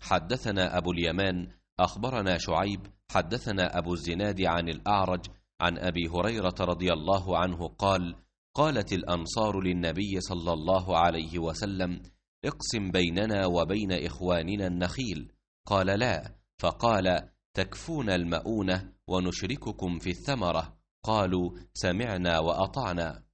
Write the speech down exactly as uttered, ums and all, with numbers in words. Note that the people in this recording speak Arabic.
حدثنا أبو اليمان أخبرنا شعيب حدثنا أبو الزناد عن الأعرج عن أبي هريرة رضي الله عنه قال: قالت الأنصار للنبي صلى الله عليه وسلم: اقسم بيننا وبين إخواننا النخيل. قال: لا. فقال: تكفون المؤونة ونشرككم في الثمرة. قالوا: سمعنا وأطعنا.